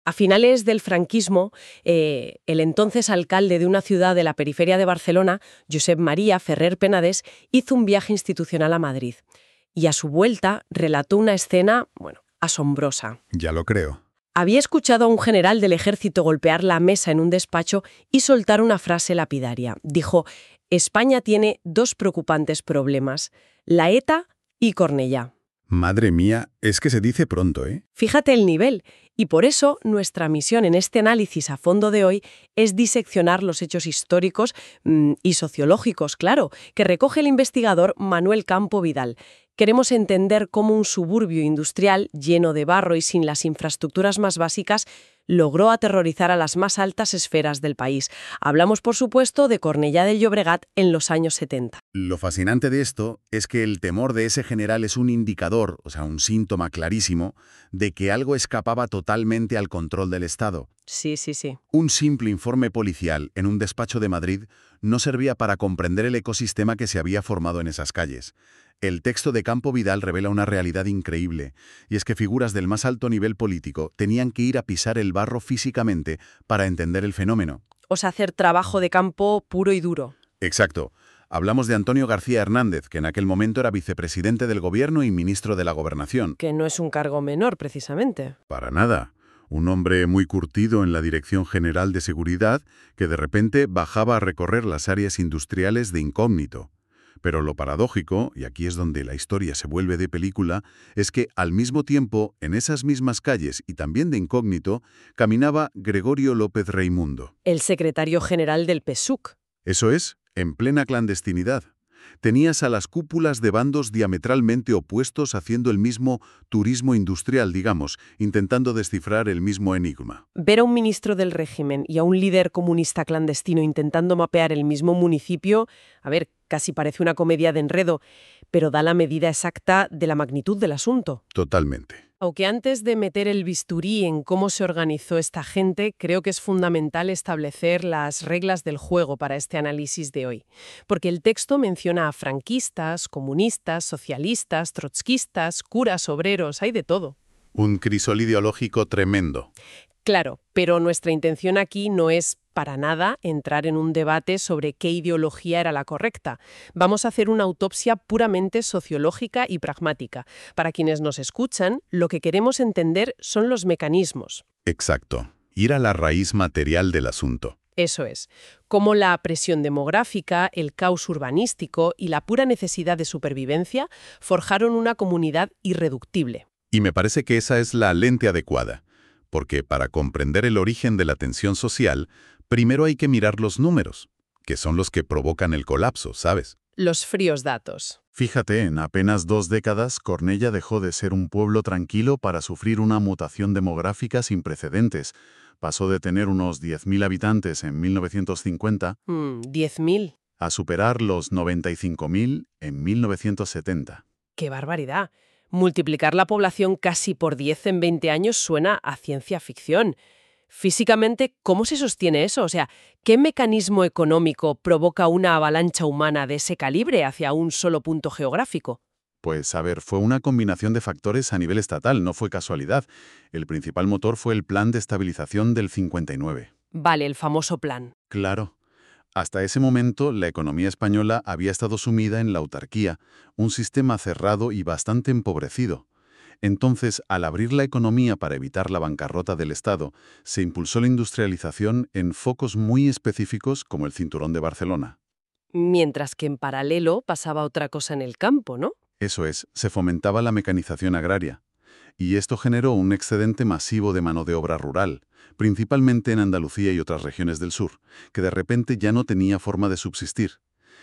A finales del franquismo, el entonces alcalde de una ciudad de la periferia de Barcelona, Josep María Ferrer Penedès, hizo un viaje institucional a Madrid. Y a su vuelta relató una escena, asombrosa. Ya lo creo. Había escuchado a un general del ejército golpear la mesa en un despacho y soltar una frase lapidaria. Dijo: España tiene dos preocupantes problemas, la ETA y Cornellá. Madre mía, es que se dice pronto, ¿eh? Fíjate el nivel. Y por eso nuestra misión en este análisis a fondo de hoy es diseccionar los hechos históricos y sociológicos, claro, que recoge el investigador Manuel Campo Vidal. Queremos entender cómo un suburbio industrial lleno de barro y sin las infraestructuras más básicas logró aterrorizar a las más altas esferas del país. Hablamos, por supuesto, de Cornellá del Llobregat en los años 70. Lo fascinante de esto es que el temor de ese general es un indicador, un síntoma clarísimo, de que algo escapaba totalmente al control del Estado. Sí. Un simple informe policial en un despacho de Madrid no servía para comprender el ecosistema que se había formado en esas calles. El texto de Campo Vidal revela una realidad increíble, y es que figuras del más alto nivel político tenían que ir a pisar el barro físicamente para entender el fenómeno. O sea, hacer trabajo de campo puro y duro. Exacto. Hablamos de Antonio García Hernández, que en aquel momento era vicepresidente del Gobierno y ministro de la Gobernación. Que no es un cargo menor, precisamente. Para nada. Un hombre muy curtido en la Dirección General de Seguridad que de repente bajaba a recorrer las áreas industriales de incógnito. Pero lo paradójico, y aquí es donde la historia se vuelve de película, es que al mismo tiempo, en esas mismas calles y también de incógnito, caminaba Gregorio López Reimundo. El secretario general del PSUC. Eso es, en plena clandestinidad. Tenías a las cúpulas de bandos diametralmente opuestos haciendo el mismo turismo industrial, digamos, intentando descifrar el mismo enigma. Ver a un ministro del régimen y a un líder comunista clandestino intentando mapear el mismo municipio, casi parece una comedia de enredo, pero da la medida exacta de la magnitud del asunto. Totalmente. Aunque antes de meter el bisturí en cómo se organizó esta gente, creo que es fundamental establecer las reglas del juego para este análisis de hoy. Porque el texto menciona a franquistas, comunistas, socialistas, trotskistas, curas, obreros, hay de todo. Un crisol ideológico tremendo. Claro, pero nuestra intención aquí no es para nada entrar en un debate sobre qué ideología era la correcta. Vamos a hacer una autopsia puramente sociológica y pragmática. Para quienes nos escuchan, lo que queremos entender son los mecanismos. Exacto. Ir a la raíz material del asunto. Eso es. Cómo la presión demográfica, el caos urbanístico y la pura necesidad de supervivencia forjaron una comunidad irreductible. Y me parece que esa es la lente adecuada. Porque para comprender el origen de la tensión social, primero hay que mirar los números, que son los que provocan el colapso, ¿sabes? Los fríos datos. Fíjate, en apenas 2 décadas, Cornellá dejó de ser un pueblo tranquilo para sufrir una mutación demográfica sin precedentes. Pasó de tener unos 10.000 habitantes en 1950 10.000. a superar los 95.000 en 1970. ¡Qué barbaridad! Multiplicar la población casi por 10 en 20 años suena a ciencia ficción. Físicamente, ¿cómo se sostiene eso? O sea, ¿qué mecanismo económico provoca una avalancha humana de ese calibre hacia un solo punto geográfico? Pues, fue una combinación de factores a nivel estatal, no fue casualidad. El principal motor fue el Plan de Estabilización del 59. Vale, el famoso plan. Claro. Hasta ese momento, la economía española había estado sumida en la autarquía, un sistema cerrado y bastante empobrecido. Entonces, al abrir la economía para evitar la bancarrota del Estado, se impulsó la industrialización en focos muy específicos como el Cinturón de Barcelona. Mientras que en paralelo pasaba otra cosa en el campo, ¿no? Eso es, se fomentaba la mecanización agraria. Y esto generó un excedente masivo de mano de obra rural, principalmente en Andalucía y otras regiones del sur, que de repente ya no tenía forma de subsistir.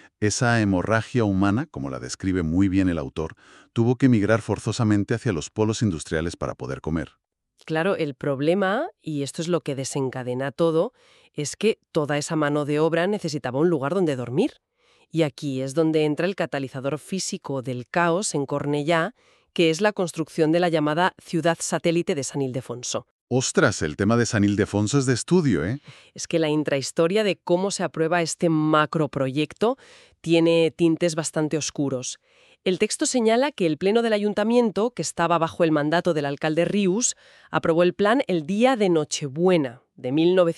Esa hemorragia humana, como la describe muy bien el autor, tuvo que migrar forzosamente hacia los polos industriales para poder comer. Claro, el problema, y esto es lo que desencadena todo, es que toda esa mano de obra necesitaba un lugar donde dormir. Y aquí es donde entra el catalizador físico del caos en Cornellá, que es la construcción de la llamada ciudad satélite de San Ildefonso. ¡Ostras! El tema de San Ildefonso es de estudio, ¿eh? Es que la intrahistoria de cómo se aprueba este macroproyecto tiene tintes bastante oscuros. El texto señala que el Pleno del Ayuntamiento, que estaba bajo el mandato del alcalde Rius, aprobó el plan el día de Nochebuena de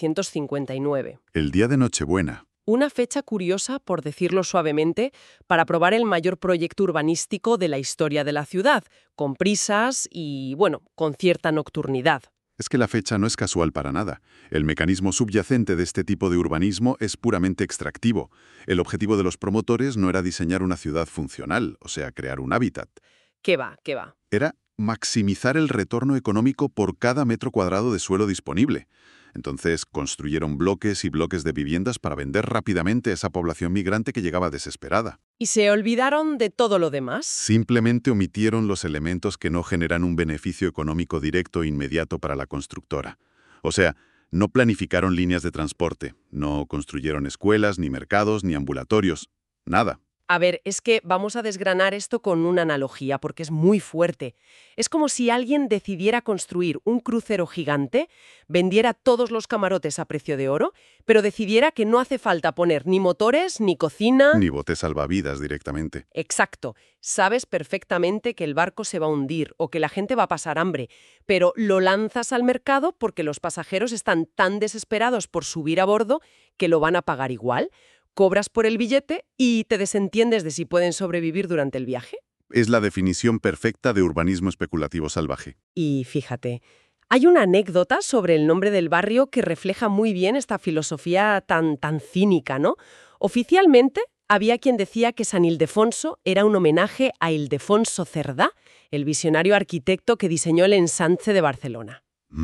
1959. El día de Nochebuena. Una fecha curiosa, por decirlo suavemente, para aprobar el mayor proyecto urbanístico de la historia de la ciudad, con prisas y, bueno, con cierta nocturnidad. Es que la fecha no es casual para nada. El mecanismo subyacente de este tipo de urbanismo es puramente extractivo. El objetivo de los promotores no era diseñar una ciudad funcional, o sea, crear un hábitat. ¿Qué va? ¿Qué va? Era maximizar el retorno económico por cada metro cuadrado de suelo disponible. Entonces construyeron bloques y bloques de viviendas para vender rápidamente a esa población migrante que llegaba desesperada. ¿Y se olvidaron de todo lo demás? Simplemente omitieron los elementos que no generan un beneficio económico directo e inmediato para la constructora. O sea, no planificaron líneas de transporte, no construyeron escuelas, ni mercados, ni ambulatorios. Nada. A ver, es que vamos a desgranar esto con una analogía, porque es muy fuerte. Es como si alguien decidiera construir un crucero gigante, vendiera todos los camarotes a precio de oro, pero decidiera que no hace falta poner ni motores, ni cocina... Ni botes salvavidas directamente. Exacto. Sabes perfectamente que el barco se va a hundir o que la gente va a pasar hambre, pero lo lanzas al mercado porque los pasajeros están tan desesperados por subir a bordo que lo van a pagar igual. Cobras por el billete y te desentiendes de si pueden sobrevivir durante el viaje. Es la definición perfecta de urbanismo especulativo salvaje. Y fíjate, hay una anécdota sobre el nombre del barrio que refleja muy bien esta filosofía tan cínica, ¿no? Oficialmente, había quien decía que San Ildefonso era un homenaje a Ildefonso Cerdá, el visionario arquitecto que diseñó el ensanche de Barcelona.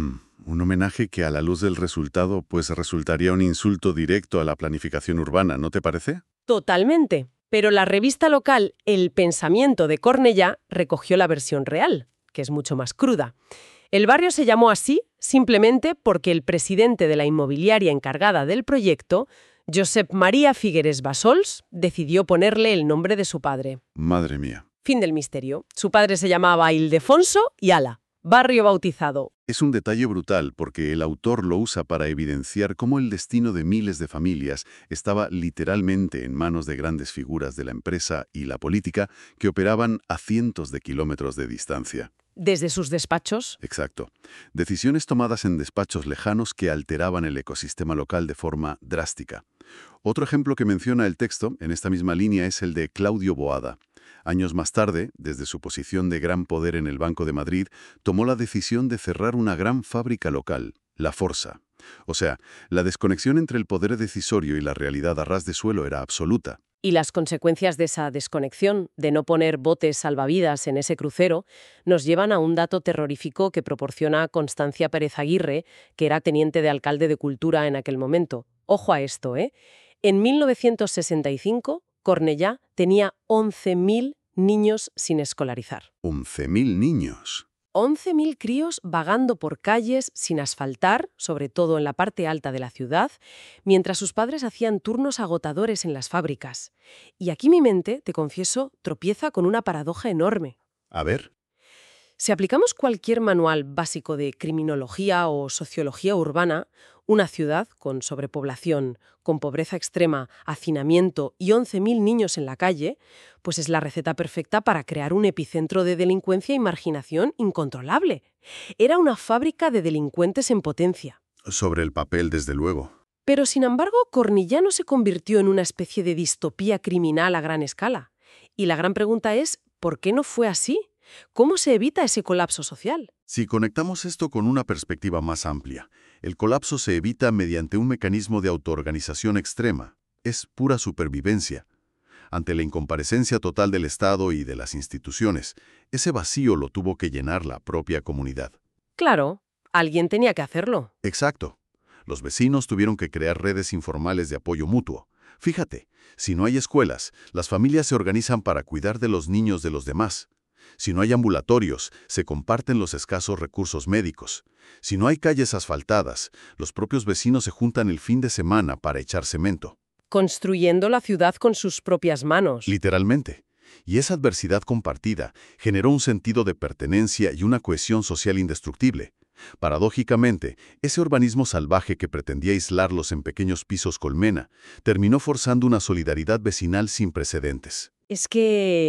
Un homenaje que a la luz del resultado pues resultaría un insulto directo a la planificación urbana, ¿no te parece? Totalmente. Pero la revista local El Pensamiento de Cornellá recogió la versión real, que es mucho más cruda. El barrio se llamó así simplemente porque el presidente de la inmobiliaria encargada del proyecto, Josep María Figueres Bassols, decidió ponerle el nombre de su padre. Madre mía. Fin del misterio. Su padre se llamaba Ildefonso y ala. Barrio bautizado. Es un detalle brutal porque el autor lo usa para evidenciar cómo el destino de miles de familias estaba literalmente en manos de grandes figuras de la empresa y la política que operaban a cientos de kilómetros de distancia. Desde sus despachos. Exacto. Decisiones tomadas en despachos lejanos que alteraban el ecosistema local de forma drástica. Otro ejemplo que menciona el texto en esta misma línea es el de Claudio Boada. Años más tarde, desde su posición de gran poder en el Banco de Madrid, tomó la decisión de cerrar una gran fábrica local, la Forsa. O sea, la desconexión entre el poder decisorio y la realidad a ras de suelo era absoluta. Y las consecuencias de esa desconexión, de no poner botes salvavidas en ese crucero, nos llevan a un dato terrorífico que proporciona Constancia Pérez Aguirre, que era teniente de alcalde de Cultura en aquel momento. Ojo a esto, ¿eh? En 1965, Cornellá tenía 11.000 niños sin escolarizar. 11.000 niños. 11.000 críos vagando por calles sin asfaltar, sobre todo en la parte alta de la ciudad, mientras sus padres hacían turnos agotadores en las fábricas. Y aquí mi mente, te confieso, tropieza con una paradoja enorme. A ver. Si aplicamos cualquier manual básico de criminología o sociología urbana, una ciudad con sobrepoblación, con pobreza extrema, hacinamiento y 11.000 niños en la calle, pues es la receta perfecta para crear un epicentro de delincuencia y marginación incontrolable. Era una fábrica de delincuentes en potencia. Sobre el papel, desde luego. Pero, sin embargo, Cornellá no se convirtió en una especie de distopía criminal a gran escala. Y la gran pregunta es, ¿por qué no fue así? ¿Cómo se evita ese colapso social? Si conectamos esto con una perspectiva más amplia, el colapso se evita mediante un mecanismo de autoorganización extrema. Es pura supervivencia. Ante la incomparecencia total del Estado y de las instituciones, ese vacío lo tuvo que llenar la propia comunidad. Claro, alguien tenía que hacerlo. Exacto. Los vecinos tuvieron que crear redes informales de apoyo mutuo. Fíjate, si no hay escuelas, las familias se organizan para cuidar de los niños de los demás. Si no hay ambulatorios, se comparten los escasos recursos médicos. Si no hay calles asfaltadas, los propios vecinos se juntan el fin de semana para echar cemento. Construyendo la ciudad con sus propias manos. Literalmente. Y esa adversidad compartida generó un sentido de pertenencia y una cohesión social indestructible. Paradójicamente, ese urbanismo salvaje que pretendía aislarlos en pequeños pisos colmena, terminó forzando una solidaridad vecinal sin precedentes. Es que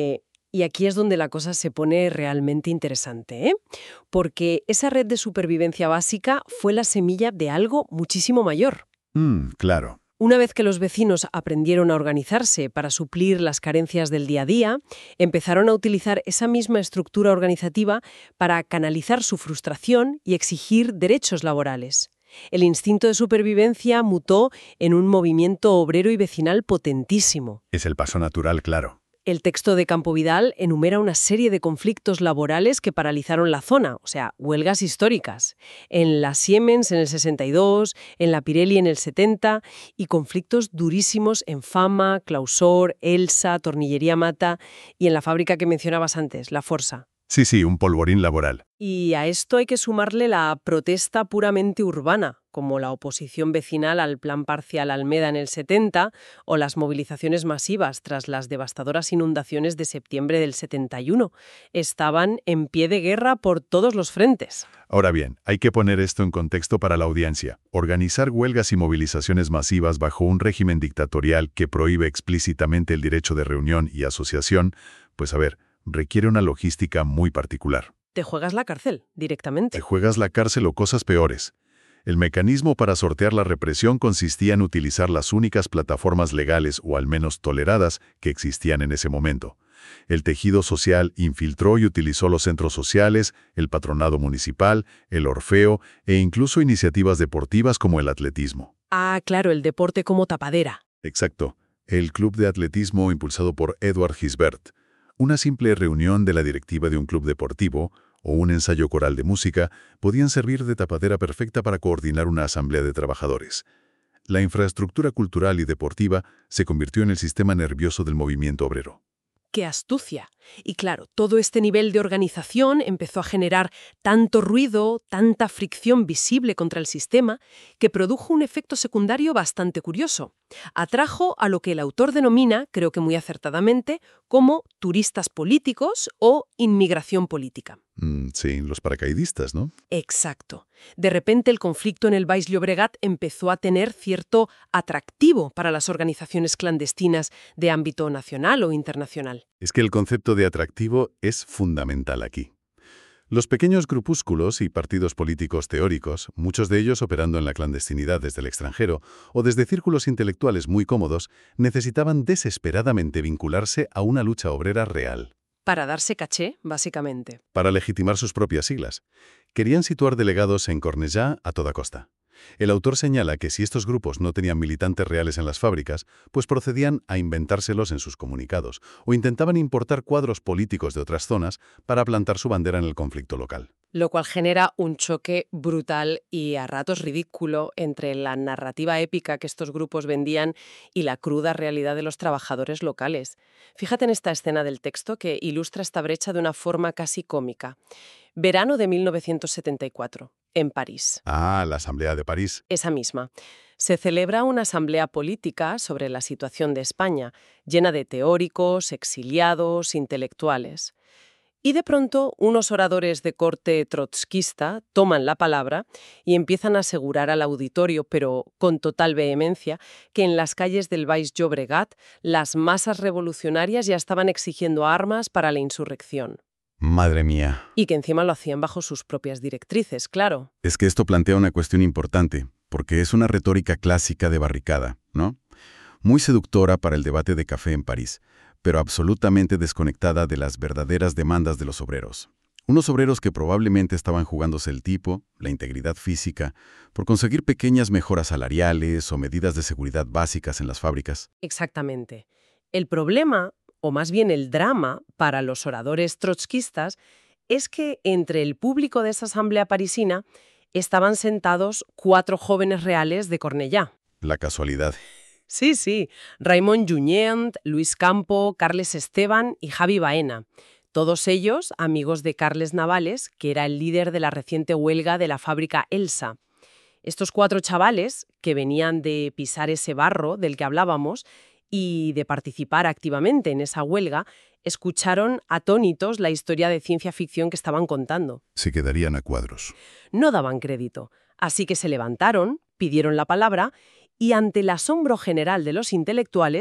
Y aquí es donde la cosa se pone realmente interesante, ¿eh? Porque esa red de supervivencia básica fue la semilla de algo muchísimo mayor. Claro. Una vez que los vecinos aprendieron a organizarse para suplir las carencias del día a día, empezaron a utilizar esa misma estructura organizativa para canalizar su frustración y exigir derechos laborales. El instinto de supervivencia mutó en un movimiento obrero y vecinal potentísimo. Es el paso natural, claro. El texto de Campo Vidal enumera una serie de conflictos laborales que paralizaron la zona, o sea, huelgas históricas. En la Siemens en el 62, en la Pirelli en el 70 y conflictos durísimos en Fama, Clausor, Elsa, Tornillería Mata y en la fábrica que mencionabas antes, la Forsa. Sí, un polvorín laboral. Y a esto hay que sumarle la protesta puramente urbana, como la oposición vecinal al Plan Parcial Almeda en el 70 o las movilizaciones masivas tras las devastadoras inundaciones de septiembre del 71. Estaban en pie de guerra por todos los frentes. Ahora bien, hay que poner esto en contexto para la audiencia. Organizar huelgas y movilizaciones masivas bajo un régimen dictatorial que prohíbe explícitamente el derecho de reunión y asociación, pues a ver, requiere una logística muy particular. Te juegas la cárcel, directamente. Te juegas la cárcel o cosas peores. El mecanismo para sortear la represión consistía en utilizar las únicas plataformas legales o al menos toleradas que existían en ese momento. El tejido social infiltró y utilizó los centros sociales, el patronado municipal, el Orfeo e incluso iniciativas deportivas como el atletismo. Ah, claro, el deporte como tapadera. Exacto. El club de atletismo impulsado por Edward Gisbert. Una simple reunión de la directiva de un club deportivo o un ensayo coral de música podían servir de tapadera perfecta para coordinar una asamblea de trabajadores. La infraestructura cultural y deportiva se convirtió en el sistema nervioso del movimiento obrero. ¡Qué astucia! Y claro, todo este nivel de organización empezó a generar tanto ruido, tanta fricción visible contra el sistema, que produjo un efecto secundario bastante curioso. Atrajo a lo que el autor denomina, creo que muy acertadamente, como turistas políticos o inmigración política. Sí, los paracaidistas, ¿no? Exacto. De repente el conflicto en el Baix Llobregat empezó a tener cierto atractivo para las organizaciones clandestinas de ámbito nacional o internacional. Es que el concepto de atractivo es fundamental aquí. Los pequeños grupúsculos y partidos políticos teóricos, muchos de ellos operando en la clandestinidad desde el extranjero o desde círculos intelectuales muy cómodos, necesitaban desesperadamente vincularse a una lucha obrera real. Para darse caché, básicamente. Para legitimar sus propias siglas. Querían situar delegados en Cornellà a toda costa. El autor señala que si estos grupos no tenían militantes reales en las fábricas, pues procedían a inventárselos en sus comunicados o intentaban importar cuadros políticos de otras zonas para plantar su bandera en el conflicto local. Lo cual genera un choque brutal y a ratos ridículo entre la narrativa épica que estos grupos vendían y la cruda realidad de los trabajadores locales. Fíjate en esta escena del texto que ilustra esta brecha de una forma casi cómica. Verano de 1974, en París. Ah, la Asamblea de París. Esa misma. Se celebra una asamblea política sobre la situación de España, llena de teóricos, exiliados, intelectuales. Y de pronto, unos oradores de corte trotskista toman la palabra y empiezan a asegurar al auditorio, pero con total vehemencia, que en las calles del Baix Llobregat las masas revolucionarias ya estaban exigiendo armas para la insurrección. Madre mía. Y que encima lo hacían bajo sus propias directrices, claro. Es que esto plantea una cuestión importante, porque es una retórica clásica de barricada, ¿no? Muy seductora para el debate de café en París, pero absolutamente desconectada de las verdaderas demandas de los obreros. Unos obreros que probablemente estaban jugándose el tipo, la integridad física, por conseguir pequeñas mejoras salariales o medidas de seguridad básicas en las fábricas. Exactamente. El problema, o más bien el drama, para los oradores trotskistas, es que entre el público de esa asamblea parisina estaban sentados 4 jóvenes reales de Cornellà. La casualidad. Sí. Raimon Junyent, Luis Campo, Carles Esteban y Javi Baena. Todos ellos amigos de Carles Navales, que era el líder de la reciente huelga de la fábrica Elsa. Estos 4 chavales, que venían de pisar ese barro del que hablábamos y de participar activamente en esa huelga, escucharon atónitos la historia de ciencia ficción que estaban contando. Se quedarían a cuadros. No daban crédito, así que se levantaron, pidieron la palabra y ante el asombro general de los intelectuales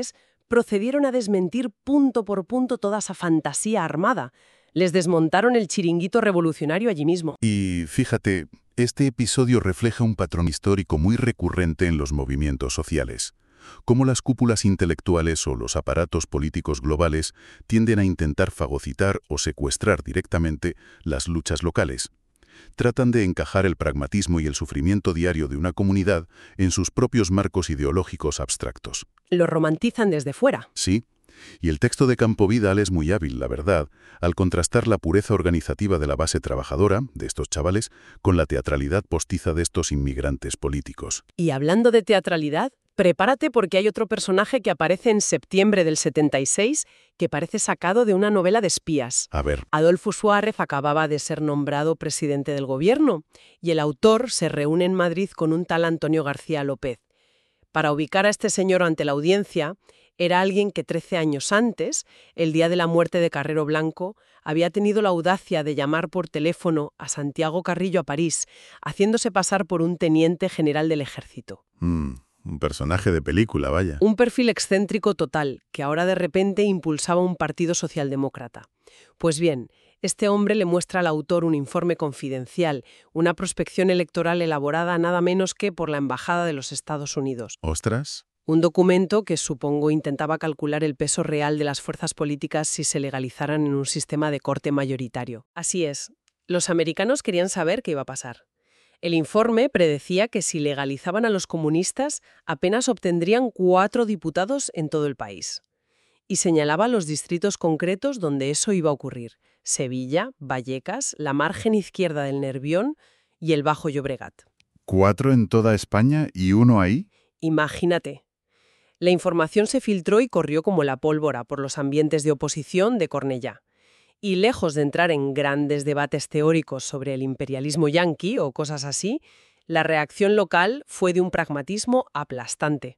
procedieron a desmentir punto por punto toda esa fantasía armada. Les desmontaron el chiringuito revolucionario allí mismo. Y fíjate, este episodio refleja un patrón histórico muy recurrente en los movimientos sociales. Cómo las cúpulas intelectuales o los aparatos políticos globales tienden a intentar fagocitar o secuestrar directamente las luchas locales. Tratan de encajar el pragmatismo y el sufrimiento diario de una comunidad en sus propios marcos ideológicos abstractos. Lo romantizan desde fuera. Sí, y el texto de Campo Vidal es muy hábil, la verdad, al contrastar la pureza organizativa de la base trabajadora, de estos chavales, con la teatralidad postiza de estos inmigrantes políticos. Y hablando de teatralidad, prepárate porque hay otro personaje que aparece en septiembre del 76 que parece sacado de una novela de espías. A ver, Adolfo Suárez acababa de ser nombrado presidente del gobierno y el autor se reúne en Madrid con un tal Antonio García López. Para ubicar a este señor ante la audiencia, era alguien que 13 años antes, el día de la muerte de Carrero Blanco, había tenido la audacia de llamar por teléfono a Santiago Carrillo a París, haciéndose pasar por un teniente general del ejército. un personaje de película, vaya. Un perfil excéntrico total, que ahora de repente impulsaba un partido socialdemócrata. Pues bien, este hombre le muestra al autor un informe confidencial, una prospección electoral elaborada nada menos que por la Embajada de los Estados Unidos. ¿Ostras? Un documento que, supongo, intentaba calcular el peso real de las fuerzas políticas si se legalizaran en un sistema de corte mayoritario. Así es, los americanos querían saber qué iba a pasar. El informe predecía que si legalizaban a los comunistas, apenas obtendrían 4 diputados en todo el país. Y señalaba los distritos concretos donde eso iba a ocurrir: Sevilla, Vallecas, la margen izquierda del Nervión y el Bajo Llobregat. 4 en toda España y 1 ahí. Imagínate. La información se filtró y corrió como la pólvora por los ambientes de oposición de Cornellá. Y lejos de entrar en grandes debates teóricos sobre el imperialismo yanqui o cosas así, la reacción local fue de un pragmatismo aplastante.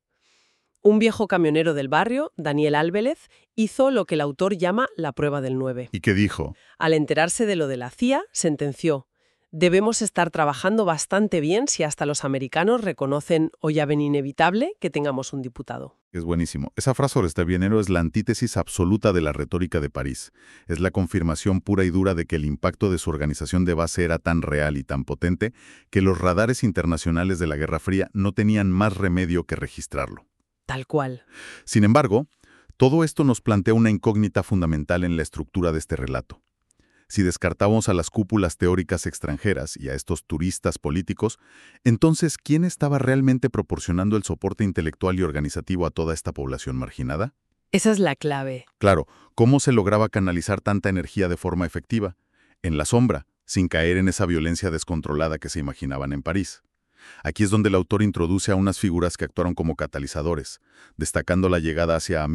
Un viejo camionero del barrio, Daniel Álvelez, hizo lo que el autor llama la prueba del 9. ¿Y qué dijo? Al enterarse de lo de la CIA, sentenció: debemos estar trabajando bastante bien si hasta los americanos reconocen o ya ven inevitable que tengamos un diputado. Es buenísimo. Esa frase sobre este bienero es la antítesis absoluta de la retórica de París. Es la confirmación pura y dura de que el impacto de su organización de base era tan real y tan potente que los radares internacionales de la Guerra Fría no tenían más remedio que registrarlo. Tal cual. Sin embargo, todo esto nos plantea una incógnita fundamental en la estructura de este relato. Si descartamos a las cúpulas teóricas extranjeras y a estos turistas políticos, entonces, ¿quién estaba realmente proporcionando el soporte intelectual y organizativo a toda esta población marginada? Esa es la clave. Claro, ¿cómo se lograba canalizar tanta energía de forma efectiva? En la sombra, sin caer en esa violencia descontrolada que se imaginaban en París. Aquí es donde el autor introduce a unas figuras que actuaron como catalizadores, destacando la llegada hacia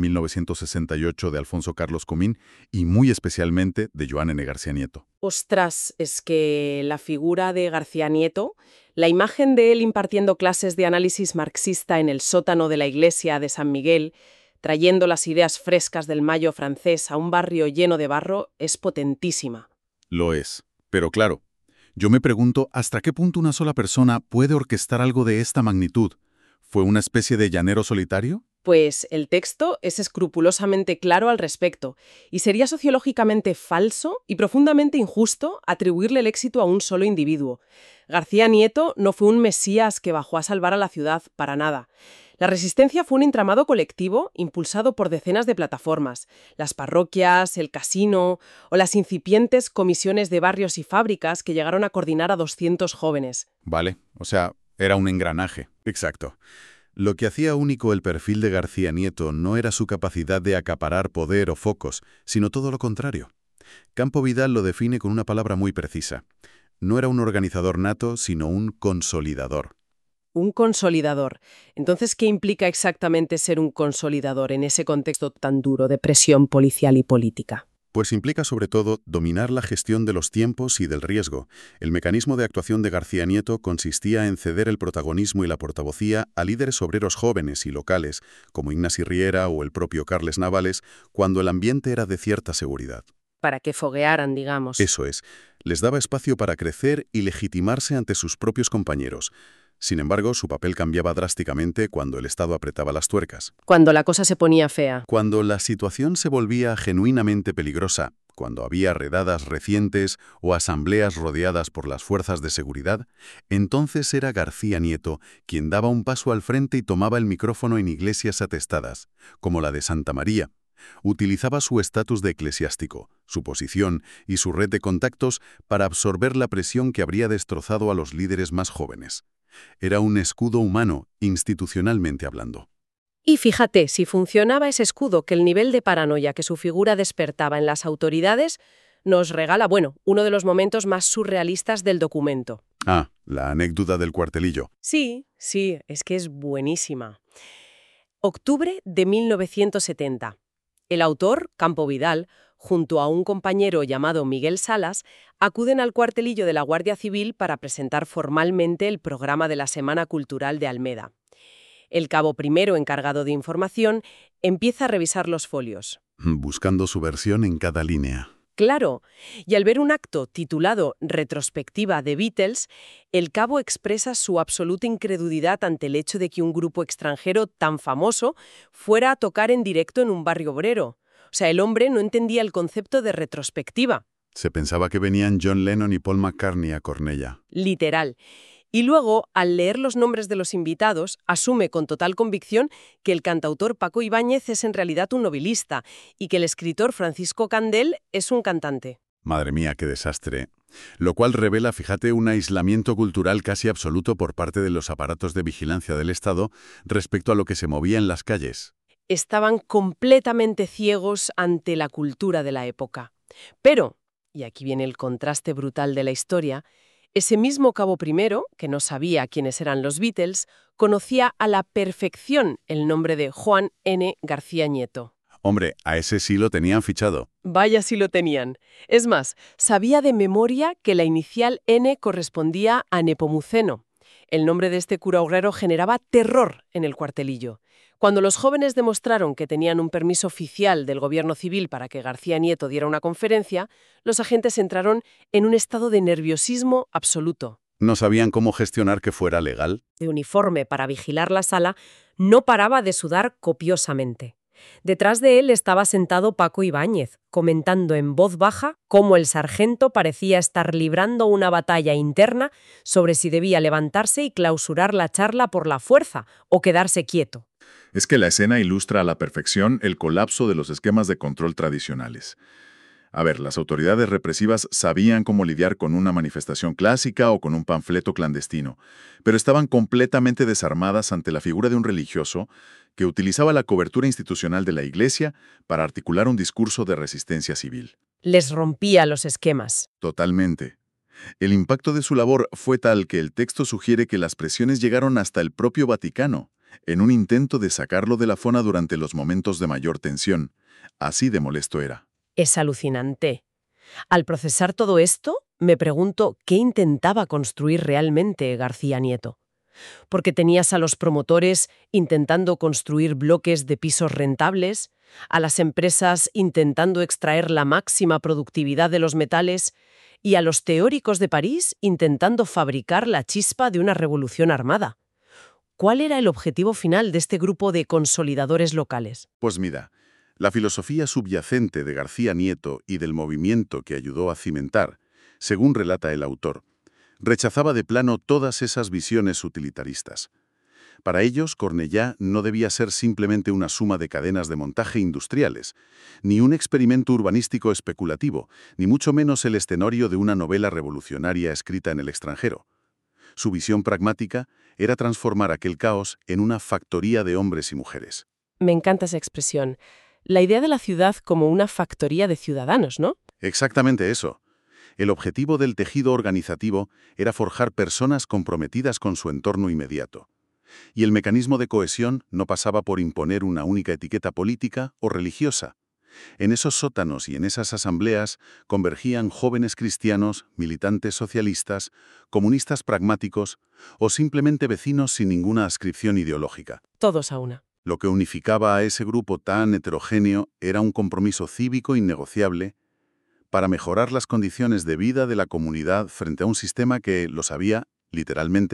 1968 de Alfonso Carlos Comín y muy especialmente de Joan N. García Nieto. Ostras, es que la figura de García Nieto, la imagen de él impartiendo clases de análisis marxista en el sótano de la iglesia de San Miguel, trayendo las ideas frescas del Mayo francés a un barrio lleno de barro, es potentísima. Lo es, pero claro, yo me pregunto hasta qué punto una sola persona puede orquestar algo de esta magnitud. ¿Fue una especie de llanero solitario? Pues el texto es escrupulosamente claro al respecto, y sería sociológicamente falso y profundamente injusto atribuirle el éxito a un solo individuo. García Nieto no fue un mesías que bajó a salvar a la ciudad, para nada. La resistencia fue un entramado colectivo impulsado por decenas de plataformas, las parroquias, el casino o las incipientes comisiones de barrios y fábricas que llegaron a coordinar a 200 jóvenes. Vale, o sea, era un engranaje. Exacto. Lo que hacía único el perfil de García Nieto no era su capacidad de acaparar poder o focos, sino todo lo contrario. Campo Vidal lo define con una palabra muy precisa. No era un organizador nato, sino un consolidador. Un consolidador. Entonces, ¿qué implica exactamente ser un consolidador en ese contexto tan duro de presión policial y política? Pues implica sobre todo dominar la gestión de los tiempos y del riesgo. El mecanismo de actuación de García Nieto consistía en ceder el protagonismo y la portavocía a líderes obreros jóvenes y locales, como Ignasi Riera o el propio Carles Navales, cuando el ambiente era de cierta seguridad. Para que foguearan, digamos. Eso es, les daba espacio para crecer y legitimarse ante sus propios compañeros. Sin embargo, su papel cambiaba drásticamente cuando el Estado apretaba las tuercas. Cuando la cosa se ponía fea. Cuando la situación se volvía genuinamente peligrosa, cuando había redadas recientes o asambleas rodeadas por las fuerzas de seguridad, entonces era García Nieto quien daba un paso al frente y tomaba el micrófono en iglesias atestadas, como la de Santa María. Utilizaba su estatus de eclesiástico, su posición y su red de contactos para absorber la presión que habría destrozado a los líderes más jóvenes. Era un escudo humano, institucionalmente hablando. Y fíjate, si funcionaba ese escudo, que el nivel de paranoia que su figura despertaba en las autoridades nos regala, bueno, uno de los momentos más surrealistas del documento. Ah, la anécdota del cuartelillo. Sí, es que es buenísima. Octubre de 1970. El autor, Campo Vidal, junto a un compañero llamado Miguel Salas, acuden al cuartelillo de la Guardia Civil para presentar formalmente el programa de la Semana Cultural de Almeda. El cabo primero, encargado de información, empieza a revisar los folios. Buscando su versión en cada línea. Claro, y al ver un acto titulado Retrospectiva de Beatles, el cabo expresa su absoluta incredulidad ante el hecho de que un grupo extranjero tan famoso fuera a tocar en directo en un barrio obrero. O sea, el hombre no entendía el concepto de retrospectiva. Se pensaba que venían John Lennon y Paul McCartney a Cornellà. Literal. Y luego, al leer los nombres de los invitados, asume con total convicción que el cantautor Paco Ibáñez es en realidad un novelista y que el escritor Francisco Candel es un cantante. Madre mía, qué desastre. Lo cual revela, fíjate, un aislamiento cultural casi absoluto por parte de los aparatos de vigilancia del Estado respecto a lo que se movía en las calles. Estaban completamente ciegos ante la cultura de la época. Pero, y aquí viene el contraste brutal de la historia, ese mismo cabo primero, que no sabía quiénes eran los Beatles, conocía a la perfección el nombre de Juan N. García Nieto. Hombre, a ese sí lo tenían fichado. Vaya si lo tenían. Es más, sabía de memoria que la inicial N correspondía a Nepomuceno. El nombre de este cura obrero generaba terror en el cuartelillo. Cuando los jóvenes demostraron que tenían un permiso oficial del gobierno civil para que García Nieto diera una conferencia, los agentes entraron en un estado de nerviosismo absoluto. No sabían cómo gestionar que fuera legal. De uniforme para vigilar la sala, no paraba de sudar copiosamente. Detrás de él estaba sentado Paco Ibáñez, comentando en voz baja cómo el sargento parecía estar librando una batalla interna sobre si debía levantarse y clausurar la charla por la fuerza o quedarse quieto. Es que la escena ilustra a la perfección el colapso de los esquemas de control tradicionales. A ver, las autoridades represivas sabían cómo lidiar con una manifestación clásica o con un panfleto clandestino, pero estaban completamente desarmadas ante la figura de un religioso que utilizaba la cobertura institucional de la Iglesia para articular un discurso de resistencia civil. Les rompía los esquemas. Totalmente. El impacto de su labor fue tal que el texto sugiere que las presiones llegaron hasta el propio Vaticano, en un intento de sacarlo de la zona durante los momentos de mayor tensión. Así de molesto era. Es alucinante. Al procesar todo esto, me pregunto qué intentaba construir realmente García Nieto. Porque tenías a los promotores intentando construir bloques de pisos rentables, a las empresas intentando extraer la máxima productividad de los metales y a los teóricos de París intentando fabricar la chispa de una revolución armada. ¿Cuál era el objetivo final de este grupo de consolidadores locales? Pues mira, la filosofía subyacente de García Nieto y del movimiento que ayudó a cimentar, según relata el autor, rechazaba de plano todas esas visiones utilitaristas. Para ellos, Cornellà no debía ser simplemente una suma de cadenas de montaje industriales, ni un experimento urbanístico especulativo, ni mucho menos el escenario de una novela revolucionaria escrita en el extranjero. Su visión pragmática era transformar aquel caos en una factoría de hombres y mujeres. Me encanta esa expresión. La idea de la ciudad como una factoría de ciudadanos, ¿no? Exactamente eso. El objetivo del tejido organizativo era forjar personas comprometidas con su entorno inmediato. Y el mecanismo de cohesión no pasaba por imponer una única etiqueta política o religiosa. En esos sótanos y en esas asambleas convergían jóvenes cristianos, militantes socialistas, comunistas pragmáticos o simplemente vecinos sin ninguna adscripción ideológica. Todos a una. Lo que unificaba a ese grupo tan heterogéneo era un compromiso cívico innegociable para mejorar las condiciones de vida de la comunidad frente a un sistema que, lo sabía, literalmente,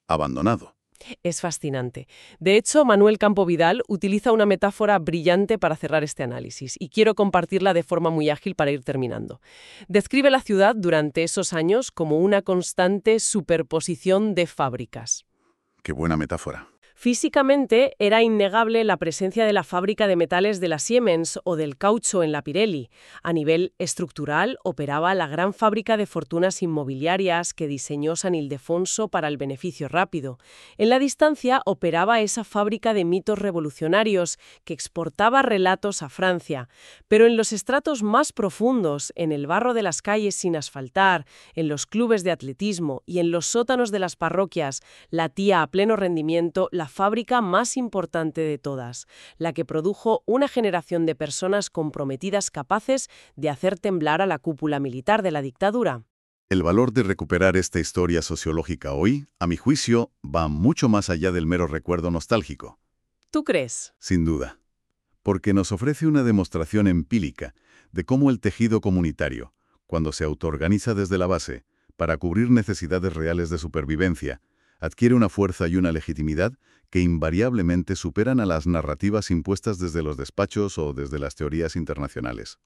abandonado. Es fascinante. De hecho, Manuel Campo Vidal utiliza una metáfora brillante para cerrar este análisis, y quiero compartirla de forma muy ágil para ir terminando. Describe la ciudad durante esos años como una constante superposición de fábricas. Qué buena metáfora. Físicamente, era innegable la presencia de la fábrica de metales de la Siemens o del caucho en la Pirelli. A nivel estructural, operaba la gran fábrica de fortunas inmobiliarias que diseñó San Ildefonso para el beneficio rápido. En la distancia, operaba esa fábrica de mitos revolucionarios que exportaba relatos a Francia. Pero en los estratos más profundos, en el barro de las calles sin asfaltar, en los clubes de atletismo y en los sótanos de las parroquias, latía a pleno rendimiento la fábrica más importante de todas, la que produjo una generación de personas comprometidas capaces de hacer temblar a la cúpula militar de la dictadura. El valor de recuperar esta historia sociológica hoy, a mi juicio, va mucho más allá del mero recuerdo nostálgico. ¿Tú crees? Sin duda. Porque nos ofrece una demostración empírica de cómo el tejido comunitario, cuando se autoorganiza desde la base, para cubrir necesidades reales de supervivencia, adquiere una fuerza y una legitimidad que invariablemente superan a las narrativas impuestas desde los despachos o desde las teorías internacionales.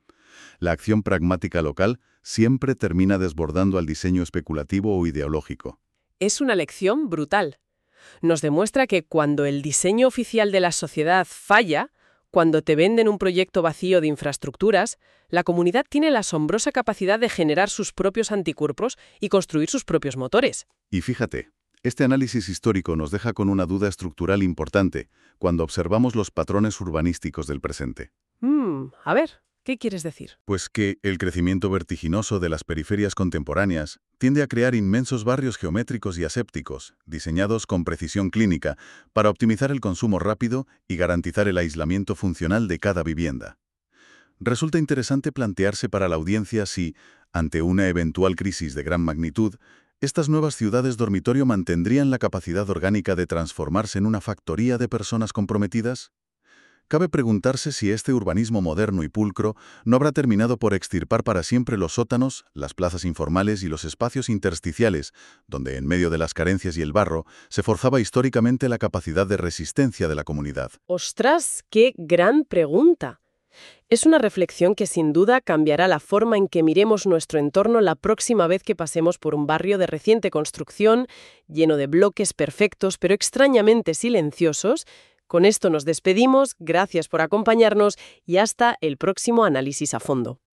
La acción pragmática local siempre termina desbordando al diseño especulativo o ideológico. Es una lección brutal. Nos demuestra que cuando el diseño oficial de la sociedad falla, cuando te venden un proyecto vacío de infraestructuras, la comunidad tiene la asombrosa capacidad de generar sus propios anticuerpos y construir sus propios motores. Y fíjate, este análisis histórico nos deja con una duda estructural importante cuando observamos los patrones urbanísticos del presente. A ver, ¿qué quieres decir? Pues que el crecimiento vertiginoso de las periferias contemporáneas tiende a crear inmensos barrios geométricos y asépticos, diseñados con precisión clínica para optimizar el consumo rápido y garantizar el aislamiento funcional de cada vivienda. Resulta interesante plantearse para la audiencia si, ante una eventual crisis de gran magnitud, estas nuevas ciudades dormitorio mantendrían la capacidad orgánica de transformarse en una factoría de personas comprometidas. Cabe preguntarse si este urbanismo moderno y pulcro no habrá terminado por extirpar para siempre los sótanos, las plazas informales y los espacios intersticiales, donde en medio de las carencias y el barro se forzaba históricamente la capacidad de resistencia de la comunidad. ¡Ostras, qué gran pregunta! Es una reflexión que sin duda cambiará la forma en que miremos nuestro entorno la próxima vez que pasemos por un barrio de reciente construcción, lleno de bloques perfectos pero extrañamente silenciosos. Con esto nos despedimos, gracias por acompañarnos y hasta el próximo análisis a fondo.